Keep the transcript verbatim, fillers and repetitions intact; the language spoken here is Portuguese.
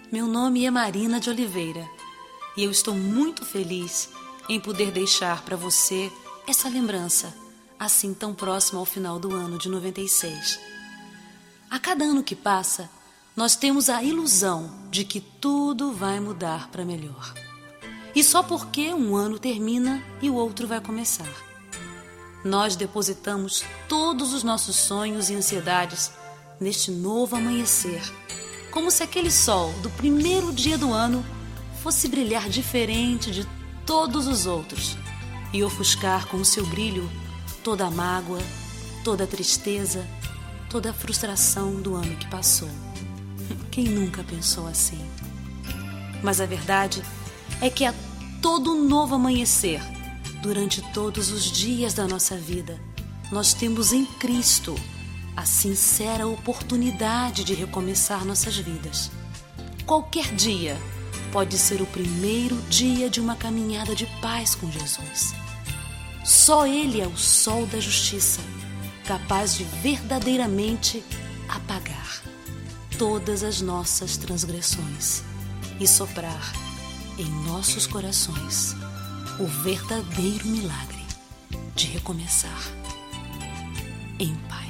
Meu nome é Marina de Oliveira e eu estou muito feliz em poder deixar para você essa lembrança, assim tão próxima ao final do ano de noventa e seis. A cada ano que passa, nós temos a ilusão de que tudo vai mudar para melhor. E só porque um ano termina e o outro vai começar. Nós depositamos todos os nossos sonhos e ansiedades neste novo amanhecer, como se aquele sol do primeiro dia do ano fosse brilhar diferente de todos os outros e ofuscar com o seu brilho toda a mágoa, toda a tristeza, toda a frustração do ano que passou. Quem nunca pensou assim? Mas a verdade é que a todo novo amanhecer, durante todos os dias da nossa vida, nós temos em Cristo a sincera oportunidade de recomeçar nossas vidas. Qualquer dia pode ser o primeiro dia de uma caminhada de paz com Jesus. Só Ele é o sol da justiça, capaz de verdadeiramente apagar todas as nossas transgressões e soprar em nossos corações o verdadeiro milagre de recomeçar em paz.